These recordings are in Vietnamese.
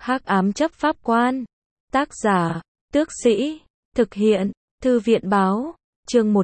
Hắc ám chấp pháp quan. Tác giả, Tước Sĩ. Thực hiện, Thư viện báo. Chương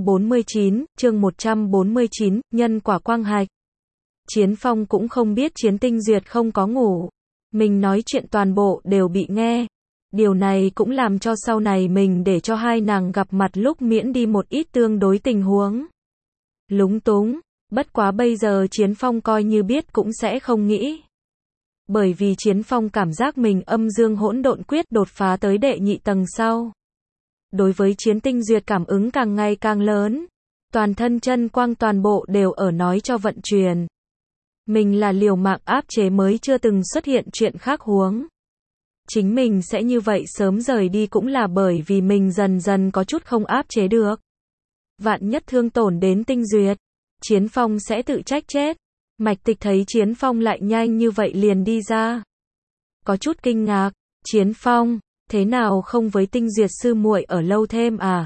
149, nhân quả quang hạch. Chiến Phong cũng không biết Chiến Tinh Duyệt không có ngủ. Mình nói chuyện toàn bộ đều bị nghe. Điều này cũng làm cho sau này mình để cho hai nàng gặp mặt lúc miễn đi một ít tương đối tình huống lúng túng. Bất quá bây giờ Chiến Phong coi như biết cũng sẽ không nghĩ. Bởi vì Chiến Phong cảm giác mình âm dương hỗn độn quyết đột phá tới đệ nhị tầng sau. Đối với Chiến Tinh Duyệt cảm ứng càng ngày càng lớn. Toàn thân chân quang toàn bộ đều ở nói cho vận chuyển. Mình là liều mạng áp chế mới chưa từng xuất hiện chuyện khác huống. Chính mình sẽ như vậy sớm rời đi cũng là bởi vì mình dần dần có chút không áp chế được. Vạn nhất thương tổn đến Tinh Duyệt, Chiến Phong sẽ tự trách chết. Mạch Tịch thấy Chiến Phong lại nhanh như vậy liền đi ra. Có chút kinh ngạc, Chiến Phong, thế nào không với Tinh Duyệt sư muội ở lâu thêm à?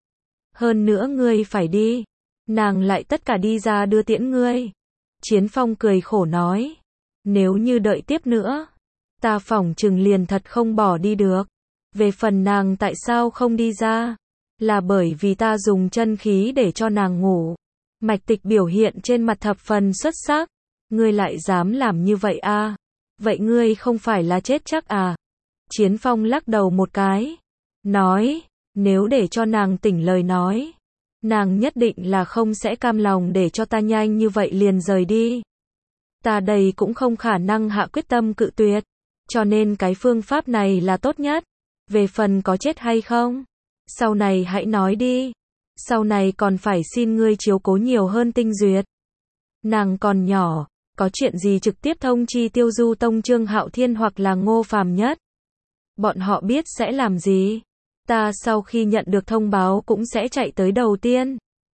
Hơn nữa ngươi phải đi, nàng lại tất cả đi ra đưa tiễn ngươi. Chiến Phong cười khổ nói, nếu như đợi tiếp nữa, ta phỏng chừng liền thật không bỏ đi được. Về phần nàng tại sao không đi ra, là bởi vì ta dùng chân khí để cho nàng ngủ. Mạch Tịch biểu hiện trên mặt thập phần xuất sắc. Ngươi lại dám làm như vậy à? Vậy ngươi không phải là chết chắc à? Chiến Phong lắc đầu một cái, nói, nếu để cho nàng tỉnh lời nói, nàng nhất định là không sẽ cam lòng để cho ta nhanh như vậy liền rời đi. Ta đây cũng không khả năng hạ quyết tâm cự tuyệt, cho nên cái phương pháp này là tốt nhất. Về phần có chết hay không, sau này hãy nói đi. Sau này còn phải xin ngươi chiếu cố nhiều hơn Tinh Duyệt. Nàng còn nhỏ, có chuyện gì trực tiếp thông chi Tiêu Du Tông Trương Hạo Thiên hoặc là Ngô Phàm Nhất. Bọn họ biết sẽ làm gì. Ta sau khi nhận được thông báo cũng sẽ chạy tới đầu tiên.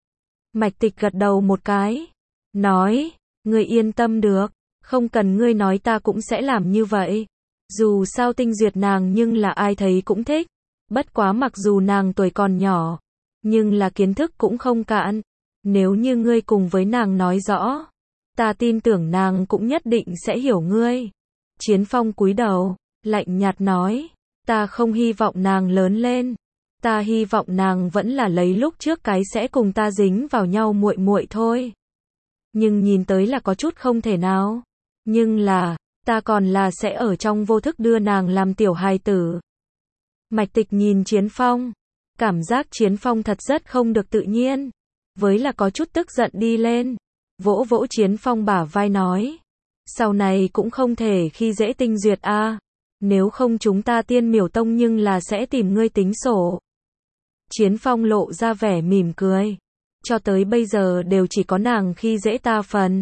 Mạch Tịch gật đầu một cái, nói, ngươi yên tâm được, không cần ngươi nói ta cũng sẽ làm như vậy. Dù sao Tinh Duyệt nàng nhưng là ai thấy cũng thích. Bất quá mặc dù nàng tuổi còn nhỏ, nhưng là kiến thức cũng không cạn. Nếu như ngươi cùng với nàng nói rõ, ta tin tưởng nàng cũng nhất định sẽ hiểu ngươi. Chiến Phong cúi đầu, lạnh nhạt nói, ta không hy vọng nàng lớn lên. Ta hy vọng nàng vẫn là lấy lúc trước cái sẽ cùng ta dính vào nhau muội muội thôi. Nhưng nhìn tới là có chút không thể nào. Nhưng là, ta còn là sẽ ở trong vô thức đưa nàng làm tiểu hài tử. Mạch Tịch nhìn Chiến Phong, cảm giác Chiến Phong thật rất không được tự nhiên. Với là có chút tức giận đi lên, vỗ vỗ Chiến Phong bả vai nói, sau này cũng không thể khi dễ Tinh Duyệt a, nếu không chúng ta Tiên Miểu Tông nhưng là sẽ tìm ngươi tính sổ. Chiến Phong lộ ra vẻ mỉm cười, cho tới bây giờ đều chỉ có nàng khi dễ ta phần.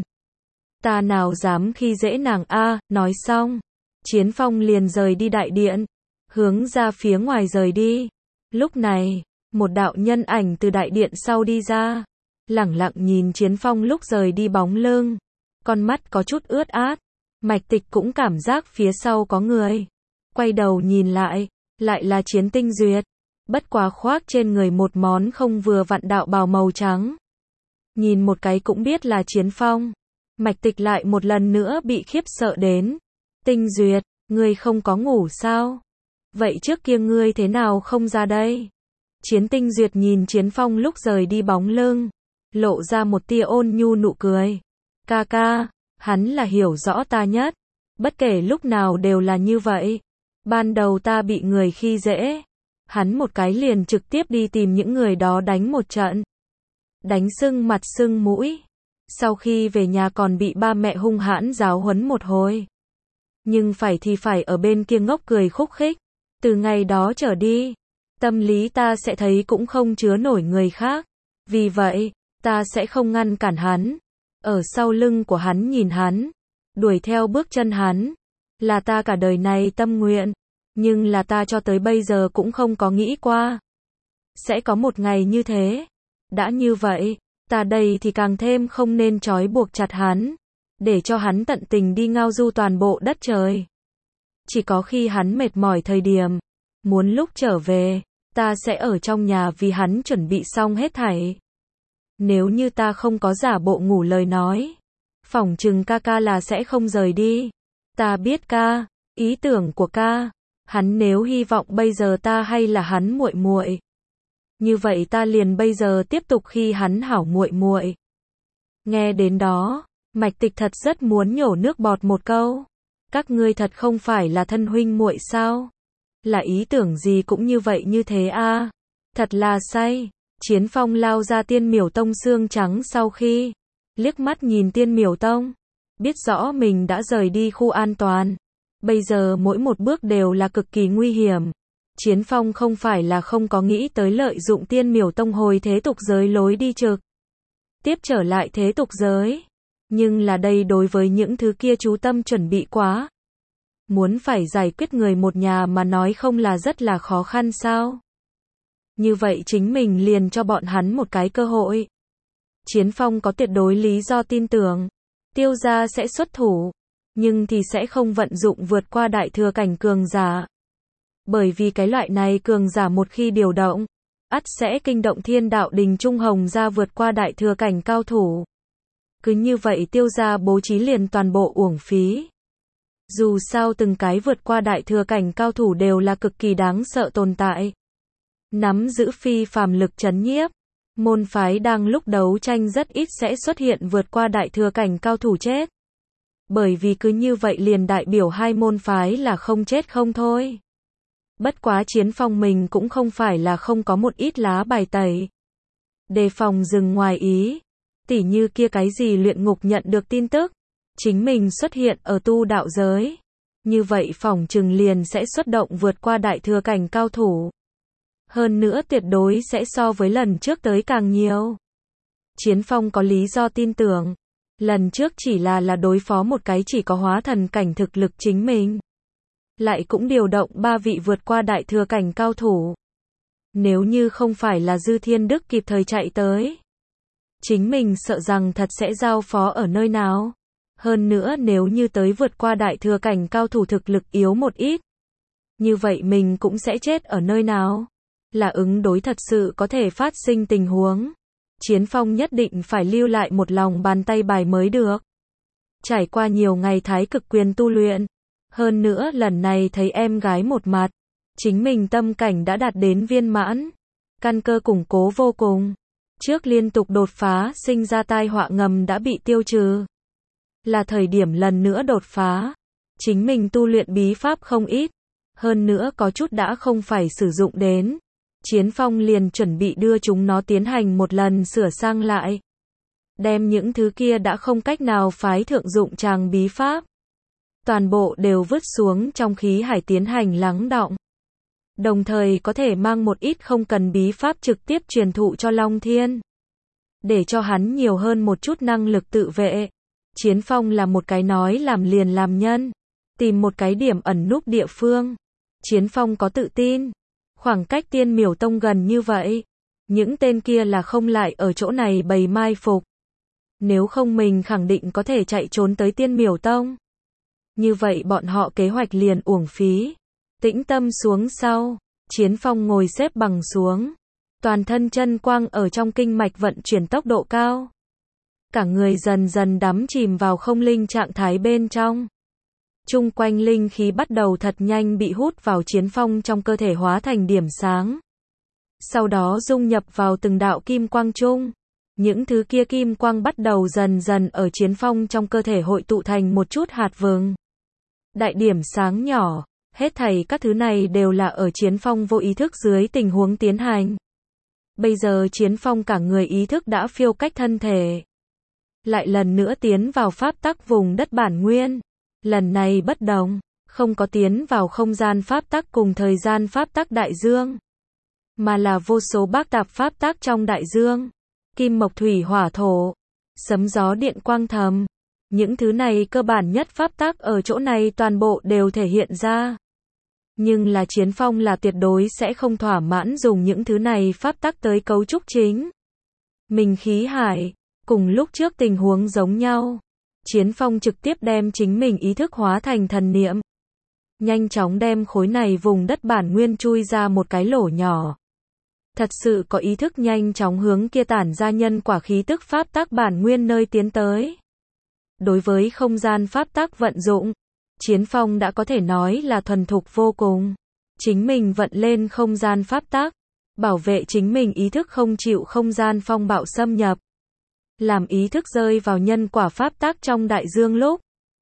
Ta nào dám khi dễ nàng a, nói xong, Chiến Phong liền rời đi đại điện, hướng ra phía ngoài rời đi. Lúc này, một đạo nhân ảnh từ đại điện sau đi ra, lẳng lặng nhìn Chiến Phong lúc rời đi bóng lưng, con mắt có chút ướt át. Mạch Tịch cũng cảm giác phía sau có người, quay đầu nhìn lại là Chiến Tinh Duyệt, bất quá khoác trên người một món không vừa vặn đạo bào màu trắng. Nhìn một cái cũng biết là Chiến Phong. Mạch Tịch lại một lần nữa bị khiếp sợ đến. Tinh Duyệt, ngươi không có ngủ sao? Vậy trước kia ngươi thế nào không ra đây? Chiến Tinh Duyệt nhìn Chiến Phong lúc rời đi bóng lưng, lộ ra một tia ôn nhu nụ cười. Ca ca, hắn là hiểu rõ ta nhất. Bất kể lúc nào đều là như vậy. Ban đầu ta bị người khi dễ, hắn một cái liền trực tiếp đi tìm những người đó đánh một trận. Đánh sưng mặt sưng mũi. Sau khi về nhà còn bị ba mẹ hung hãn giáo huấn một hồi. Nhưng phải thì phải ở bên kia ngốc cười khúc khích. Từ ngày đó trở đi, tâm lý ta sẽ thấy cũng không chứa nổi người khác. Vì vậy, ta sẽ không ngăn cản hắn. Ở sau lưng của hắn nhìn hắn, đuổi theo bước chân hắn, là ta cả đời này tâm nguyện. Nhưng là ta cho tới bây giờ cũng không có nghĩ qua sẽ có một ngày như thế. Đã như vậy, ta đây thì càng thêm không nên trói buộc chặt hắn, để cho hắn tận tình đi ngao du toàn bộ đất trời. Chỉ có khi hắn mệt mỏi thời điểm, muốn lúc trở về, ta sẽ ở trong nhà vì hắn chuẩn bị xong hết thảy. Nếu như ta không có giả bộ ngủ lời nói, phỏng chừng ca ca là sẽ không rời đi. Ta biết ca, Ý tưởng của ca, hắn nếu hy vọng bây giờ ta hay là hắn muội muội, như vậy ta liền bây giờ tiếp tục khi hắn hảo muội muội. Nghe đến đó, Mạch Tịch thật rất muốn nhổ nước bọt một câu. Các ngươi thật không phải là thân huynh muội sao? Là ý tưởng gì cũng như vậy như thế a? Thật là say. Chiến Phong lao ra Tiên Miểu Tông xương trắng sau khi liếc mắt nhìn Tiên Miểu Tông, biết rõ mình đã rời đi khu an toàn. Bây giờ mỗi một bước đều là cực kỳ nguy hiểm. Chiến Phong không phải là không có nghĩ tới lợi dụng Tiên Miểu Tông hồi thế tục giới lối đi trực tiếp trở lại thế tục giới. Nhưng là đây đối với những thứ kia chú tâm chuẩn bị quá. Muốn phải giải quyết người một nhà mà nói không là rất là khó khăn sao? Như vậy chính mình liền cho bọn hắn một cái cơ hội. Chiến Phong có tuyệt đối lý do tin tưởng Tiêu gia sẽ xuất thủ, nhưng thì sẽ không vận dụng vượt qua đại thừa cảnh cường giả. Bởi vì cái loại này cường giả một khi điều động, ắt sẽ kinh động Thiên Đạo Đình Trung Hồng gia vượt qua đại thừa cảnh cao thủ. Cứ như vậy Tiêu gia bố trí liền toàn bộ uổng phí. Dù sao từng cái vượt qua đại thừa cảnh cao thủ đều là cực kỳ đáng sợ tồn tại. Nắm giữ phi phàm lực trấn nhiếp. Môn phái đang lúc đấu tranh rất ít sẽ xuất hiện vượt qua đại thừa cảnh cao thủ chết. Bởi vì cứ như vậy liền đại biểu hai môn phái là không chết không thôi. Bất quá Chiến Phong mình cũng không phải là không có một ít lá bài tẩy. Đề phòng dừng ngoài ý. Tỉ như kia cái gì luyện ngục nhận được tin tức. Chính mình xuất hiện ở tu đạo giới. Như vậy phỏng chừng liền sẽ xuất động vượt qua đại thừa cảnh cao thủ. Hơn nữa tuyệt đối sẽ so với lần trước tới càng nhiều. Chiến Phong có lý do tin tưởng. Lần trước chỉ là đối phó một cái chỉ có hóa thần cảnh thực lực chính mình. Lại cũng điều động 3 vị vượt qua đại thừa cảnh cao thủ. Nếu như không phải là Dư Thiên Đức kịp thời chạy tới, chính mình sợ rằng thật sẽ giao phó ở nơi nào. Hơn nữa nếu như tới vượt qua đại thừa cảnh cao thủ thực lực yếu một ít, như vậy mình cũng sẽ chết ở nơi nào. Là ứng đối thật sự có thể phát sinh tình huống. Chiến Phong nhất định phải lưu lại một lòng bàn tay bài mới được. Trải qua nhiều ngày thái cực quyền tu luyện, hơn nữa lần này thấy em gái một mặt, chính mình tâm cảnh đã đạt đến viên mãn, căn cơ củng cố vô cùng. Trước liên tục đột phá sinh ra tai họa ngầm đã bị tiêu trừ. Là thời điểm lần nữa đột phá. Chính mình tu luyện bí pháp không ít, hơn nữa có chút đã không phải sử dụng đến. Chiến Phong liền chuẩn bị đưa chúng nó tiến hành một lần sửa sang lại. Đem những thứ kia đã không cách nào phái thượng dụng tràng bí pháp. Toàn bộ đều vứt xuống trong khí hải tiến hành lắng đọng. Đồng thời có thể mang một ít không cần bí pháp trực tiếp truyền thụ cho Long Thiên. Để cho hắn nhiều hơn một chút năng lực tự vệ. Chiến Phong là một cái nói làm liền làm nhân. Tìm một cái điểm ẩn núp địa phương. Chiến Phong có tự tin. Khoảng cách Tiên Miểu Tông gần như vậy. Những tên kia là không lại ở chỗ này bày mai phục. Nếu không mình khẳng định có thể chạy trốn tới Tiên Miểu Tông. Như vậy bọn họ kế hoạch liền uổng phí. Tĩnh tâm xuống sau. Chiến Phong ngồi xếp bằng xuống. Toàn thân chân quang ở trong kinh mạch vận chuyển tốc độ cao. Cả người dần dần đắm chìm vào không linh trạng thái bên trong. Chung quanh linh khí bắt đầu thật nhanh bị hút vào Chiến Phong trong cơ thể hóa thành điểm sáng. Sau đó dung nhập vào từng đạo kim quang chung. Những thứ kia kim quang bắt đầu dần dần ở Chiến Phong trong cơ thể hội tụ thành một chút hạt vừng. Đại điểm sáng nhỏ, hết thảy các thứ này đều là ở Chiến Phong vô ý thức dưới tình huống tiến hành. Bây giờ Chiến Phong cả người ý thức đã phiêu cách thân thể. Lại lần nữa tiến vào pháp tắc vùng đất bản nguyên. Lần này bất đồng, không có tiến vào không gian pháp tắc cùng thời gian pháp tắc đại dương, mà là vô số bác tạp pháp tắc trong đại dương. Kim mộc thủy hỏa thổ, sấm gió điện quang thầm. Những thứ này cơ bản nhất pháp tắc ở chỗ này toàn bộ đều thể hiện ra. Nhưng là Chiến Phong là tuyệt đối sẽ không thỏa mãn dùng những thứ này pháp tắc tới cấu trúc chính mình khí hải. Cùng lúc trước tình huống giống nhau. Chiến Phong trực tiếp đem chính mình ý thức hóa thành thần niệm. Nhanh chóng đem khối này vùng đất bản nguyên chui ra một cái lỗ nhỏ. Thật sự có ý thức nhanh chóng hướng kia tản ra nhân quả khí tức pháp tắc bản nguyên nơi tiến tới. Đối với không gian pháp tắc vận dụng, Chiến Phong đã có thể nói là thuần thục vô cùng. Chính mình vận lên không gian pháp tắc, bảo vệ chính mình ý thức không chịu không gian phong bạo xâm nhập. Làm ý thức rơi vào nhân quả pháp tắc trong đại dương lúc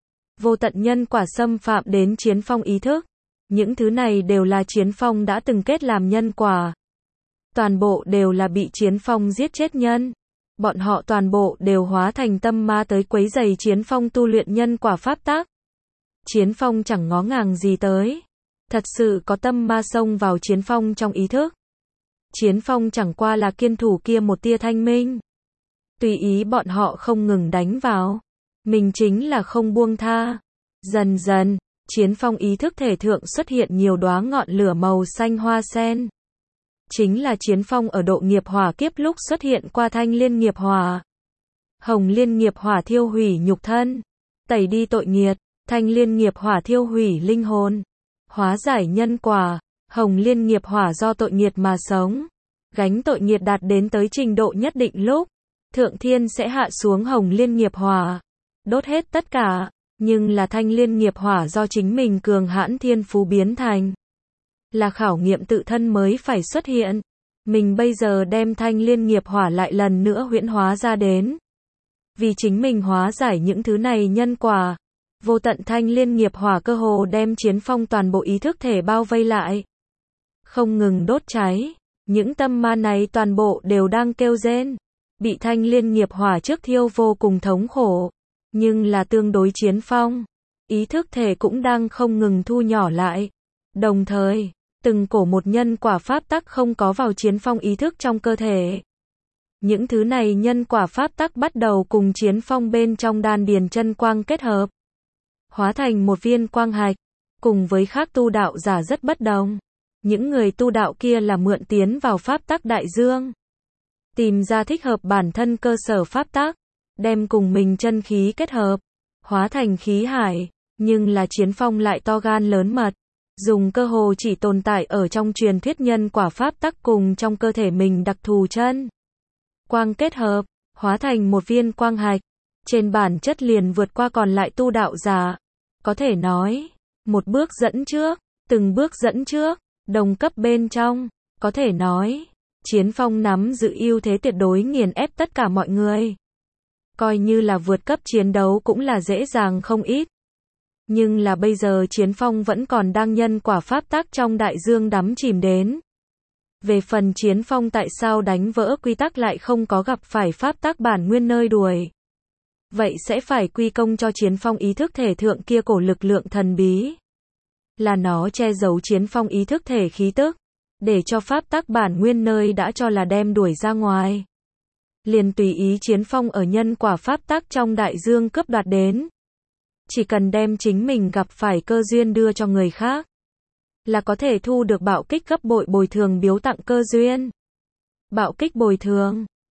vô tận nhân quả xâm phạm đến Chiến Phong ý thức. Những thứ này đều là Chiến Phong đã từng kết làm nhân quả. Toàn bộ đều là bị Chiến Phong giết chết nhân. Bọn họ toàn bộ đều hóa thành tâm ma tới quấy rầy Chiến Phong tu luyện nhân quả pháp tắc. Chiến Phong chẳng ngó ngàng gì tới. Thật sự có tâm ma xông vào Chiến Phong trong ý thức. Chiến Phong chẳng qua là kiên thủ kia một tia thanh minh. Tùy ý bọn họ không ngừng đánh vào. Mình chính là không buông tha. Dần dần, Chiến Phong ý thức thể thượng xuất hiện nhiều đóa ngọn lửa màu xanh hoa sen. Chính là Chiến Phong ở độ nghiệp hỏa kiếp lúc xuất hiện qua thanh liên nghiệp hỏa. Hồng liên nghiệp hỏa thiêu hủy nhục thân, tẩy đi tội nghiệt, thanh liên nghiệp hỏa thiêu hủy linh hồn, hóa giải nhân quả. Hồng liên nghiệp hỏa do tội nghiệt mà sống. Gánh tội nghiệt đạt đến tới trình độ nhất định lúc, Thượng Thiên sẽ hạ xuống hồng liên nghiệp hỏa, đốt hết tất cả. Nhưng là thanh liên nghiệp hỏa do chính mình cường hãn thiên phú biến thành. Là khảo nghiệm tự thân mới phải xuất hiện. Mình bây giờ đem thanh liên nghiệp hỏa lại lần nữa huyễn hóa ra đến. Vì chính mình hóa giải những thứ này nhân quả. Vô tận thanh liên nghiệp hỏa cơ hồ đem Chiến Phong toàn bộ ý thức thể bao vây lại. Không ngừng đốt cháy. Những tâm ma này toàn bộ đều đang kêu rên. Bị thanh liên nghiệp hỏa trước thiêu vô cùng thống khổ. Nhưng là tương đối Chiến Phong. Ý thức thể cũng đang không ngừng thu nhỏ lại. Đồng thời, từng cổ một nhân quả pháp tắc không có vào Chiến Phong ý thức trong cơ thể. Những thứ này nhân quả pháp tắc bắt đầu cùng Chiến Phong bên trong đan điền chân quang kết hợp. Hóa thành một viên quang hạch. Cùng với khác tu đạo giả rất bất đồng. Những người tu đạo kia là mượn tiến vào pháp tắc đại dương. Tìm ra thích hợp bản thân cơ sở pháp tắc. Đem cùng mình chân khí kết hợp. Hóa thành khí hải. Nhưng là Chiến Phong lại to gan lớn mật. Dùng cơ hồ chỉ tồn tại ở trong truyền thuyết nhân quả pháp tắc cùng trong cơ thể mình đặc thù chân quang kết hợp, hóa thành một viên quang hạch. Trên bản chất liền vượt qua còn lại tu đạo giả. Có thể nói, một bước dẫn trước, từng bước dẫn trước, đồng cấp bên trong. Có thể nói, Chiến Phong nắm giữ ưu thế tuyệt đối nghiền ép tất cả mọi người. Coi như là vượt cấp chiến đấu cũng là dễ dàng không ít. Nhưng là bây giờ Chiến Phong vẫn còn đang nhân quả pháp tắc trong đại dương đắm chìm đến. Về phần Chiến Phong tại sao đánh vỡ quy tắc lại không có gặp phải pháp tắc bản nguyên nơi đuổi. Vậy sẽ phải quy công cho Chiến Phong ý thức thể thượng kia cổ lực lượng thần bí. Là nó che giấu Chiến Phong ý thức thể khí tức. Để cho pháp tắc bản nguyên nơi đã cho là đem đuổi ra ngoài. Liền tùy ý Chiến Phong ở nhân quả pháp tắc trong đại dương cướp đoạt đến. Chỉ cần đem chính mình gặp phải cơ duyên đưa cho người khác. Là có thể thu được bạo kích gấp bội bồi thường biếu tặng cơ duyên. Bạo kích bồi thường.